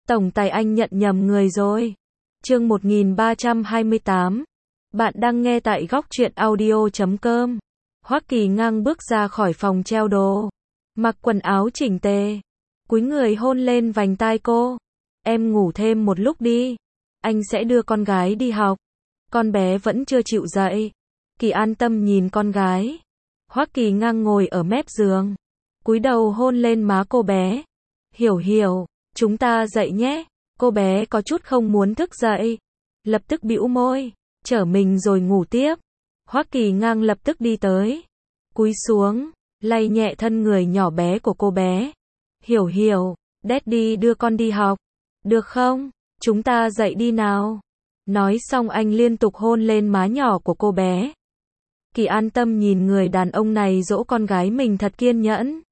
Tổng tài anh nhận nhầm người rồi. Chương 1328. Bạn đang nghe tại góc truyện audio.com. Hoắc Kỳ ngang bước ra khỏi phòng treo đồ, mặc quần áo chỉnh tề, cúi người hôn lên vành tai cô. Em ngủ thêm một lúc đi, anh sẽ đưa con gái đi học. Con bé vẫn chưa chịu dậy. Kỳ an tâm nhìn con gái. Hoắc Kỳ ngang ngồi ở mép giường, cúi đầu hôn lên má cô bé. Hiểu hiểu, chúng ta dậy nhé. Cô bé có chút không muốn thức dậy, lập tức bĩu môi, trở mình rồi ngủ tiếp. Hoắc Kỳ ngang lập tức đi tới, cúi xuống, lay nhẹ thân người nhỏ bé của cô bé. Hiểu hiểu, Daddy đưa con đi học, được không? Chúng ta dậy đi nào. Nói xong anh liên tục hôn lên má nhỏ của cô bé. Kỳ an tâm nhìn người đàn ông này dỗ con gái mình thật kiên nhẫn.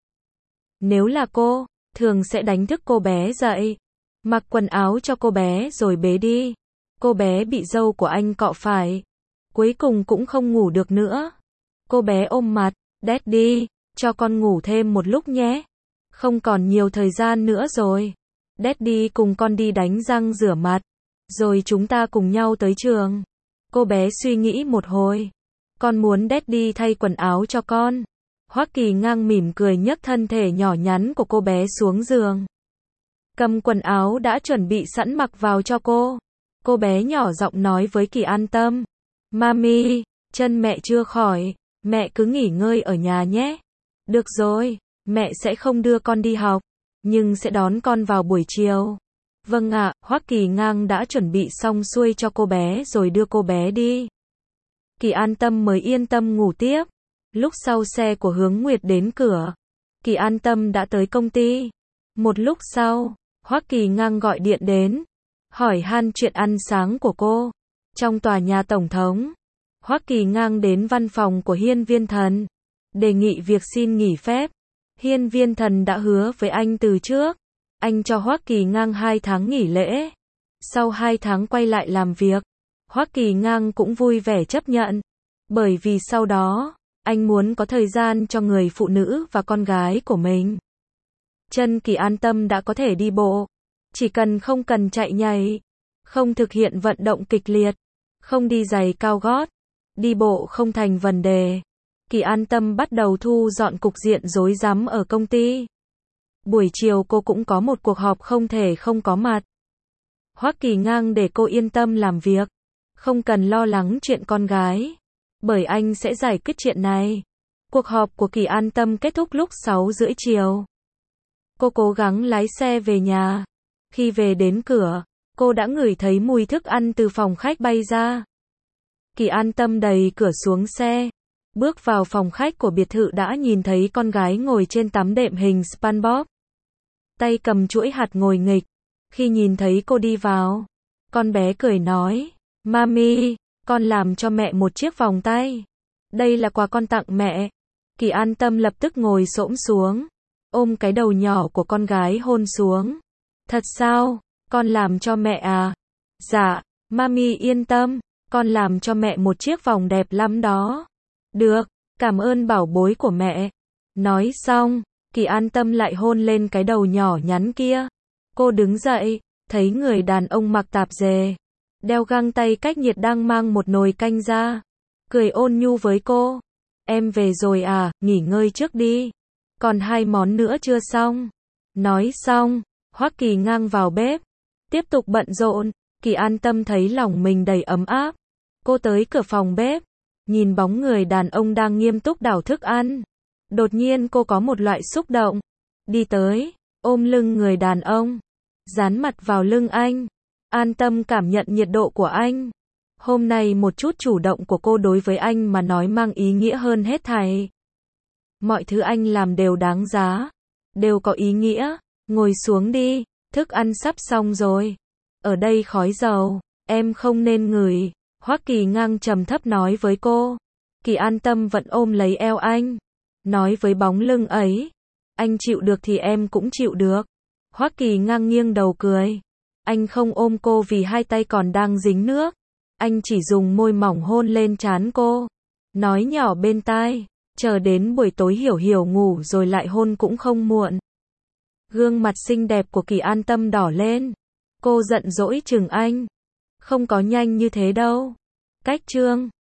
Nếu là cô, thường sẽ đánh thức cô bé dậy, mặc quần áo cho cô bé rồi bế đi. Cô bé bị dâu của anh cọ phải, cuối cùng cũng không ngủ được nữa. Cô bé ôm mặt, Daddy, cho con ngủ thêm một lúc nhé. Không còn nhiều thời gian nữa rồi. Daddy cùng con đi đánh răng rửa mặt, rồi chúng ta cùng nhau tới trường. Cô bé suy nghĩ một hồi. Con muốn Daddy thay quần áo cho con. Hoắc Kỳ ngang mỉm cười nhấc thân thể nhỏ nhắn của cô bé xuống giường, cầm quần áo đã chuẩn bị sẵn mặc vào cho cô. Cô bé nhỏ giọng nói với Kỳ an tâm. Mami, chân mẹ chưa khỏi, mẹ cứ nghỉ ngơi ở nhà nhé. Được rồi, mẹ sẽ không đưa con đi học, nhưng sẽ đón con vào buổi chiều. Vâng ạ, Hoắc Kỳ ngang đã chuẩn bị xong xuôi cho cô bé rồi đưa cô bé đi. Kỳ an tâm mới yên tâm ngủ tiếp. Lúc sau xe của Hướng Nguyệt đến cửa, Kỳ an tâm đã tới công ty. Một lúc sau, Hoắc Kỳ ngang gọi điện đến, hỏi han chuyện ăn sáng của cô. Trong tòa nhà tổng thống, Hoắc Kỳ ngang đến văn phòng của Hiên Viên Thần, đề nghị việc xin nghỉ phép. Hiên Viên Thần đã hứa với anh từ trước, anh cho Hoắc Kỳ ngang 2 tháng nghỉ lễ. Sau 2 tháng quay lại làm việc, Hoắc Kỳ ngang cũng vui vẻ chấp nhận, bởi vì sau đó, anh muốn có thời gian cho người phụ nữ và con gái của mình. Chân Kỳ an tâm đã có thể đi bộ, chỉ cần không cần chạy nhảy, không thực hiện vận động kịch liệt, không đi giày cao gót, đi bộ không thành vấn đề. Kỳ an tâm bắt đầu thu dọn cục diện rối rắm ở công ty. Buổi chiều cô cũng có một cuộc họp không thể không có mặt. Hoắc Kỳ ngang để cô yên tâm làm việc, không cần lo lắng chuyện con gái, bởi anh sẽ giải quyết chuyện này. Cuộc họp của Kỳ an tâm kết thúc lúc 6:30 chiều. Cô cố gắng lái xe về nhà. Khi về đến cửa, cô đã ngửi thấy mùi thức ăn từ phòng khách bay ra. Kỳ an tâm đẩy cửa xuống xe, bước vào phòng khách của biệt thự đã nhìn thấy con gái ngồi trên tấm đệm hình SpongeBob, tay cầm chuỗi hạt ngồi nghịch. Khi nhìn thấy cô đi vào, con bé cười nói, Mami, con làm cho mẹ một chiếc vòng tay. Đây là quà con tặng mẹ. Kỳ an tâm lập tức ngồi xổm xuống, ôm cái đầu nhỏ của con gái hôn xuống. Thật sao? Con làm cho mẹ à? Dạ, Mami yên tâm, con làm cho mẹ một chiếc vòng đẹp lắm đó. Được, cảm ơn bảo bối của mẹ. Nói xong, Kỳ an tâm lại hôn lên cái đầu nhỏ nhắn kia. Cô đứng dậy, thấy người đàn ông mặc tạp dề, đeo găng tay cách nhiệt đang mang một nồi canh ra, cười ôn nhu với cô. Em về rồi à, nghỉ ngơi trước đi. Còn 2 món nữa chưa xong. Nói xong, Hoắc Kỳ ngang vào bếp, tiếp tục bận rộn. Kỳ an tâm thấy lòng mình đầy ấm áp. Cô tới cửa phòng bếp, nhìn bóng người đàn ông đang nghiêm túc đảo thức ăn. Đột nhiên cô có một loại xúc động. Đi tới, ôm lưng người đàn ông, dán mặt vào lưng anh, an tâm cảm nhận nhiệt độ của anh. Hôm nay một chút chủ động của cô đối với anh mà nói mang ý nghĩa hơn hết thảy. Mọi thứ anh làm đều đáng giá, đều có ý nghĩa. Ngồi xuống đi, thức ăn sắp xong rồi. Ở đây khói dầu, em không nên ngửi. Hoắc Kỳ ngang trầm thấp nói với cô. Kỳ an tâm vẫn ôm lấy eo anh, nói với bóng lưng ấy, anh chịu được thì em cũng chịu được. Hoắc Kỳ ngang nghiêng đầu cười. Anh không ôm cô vì 2 tay còn đang dính nước. Anh chỉ dùng môi mỏng hôn lên trán cô, nói nhỏ bên tai, chờ đến buổi tối hiểu hiểu ngủ rồi lại hôn cũng không muộn. Gương mặt xinh đẹp của Kỳ an tâm đỏ lên. Cô giận dỗi chừng anh. Không có nhanh như thế đâu. Cách Trương.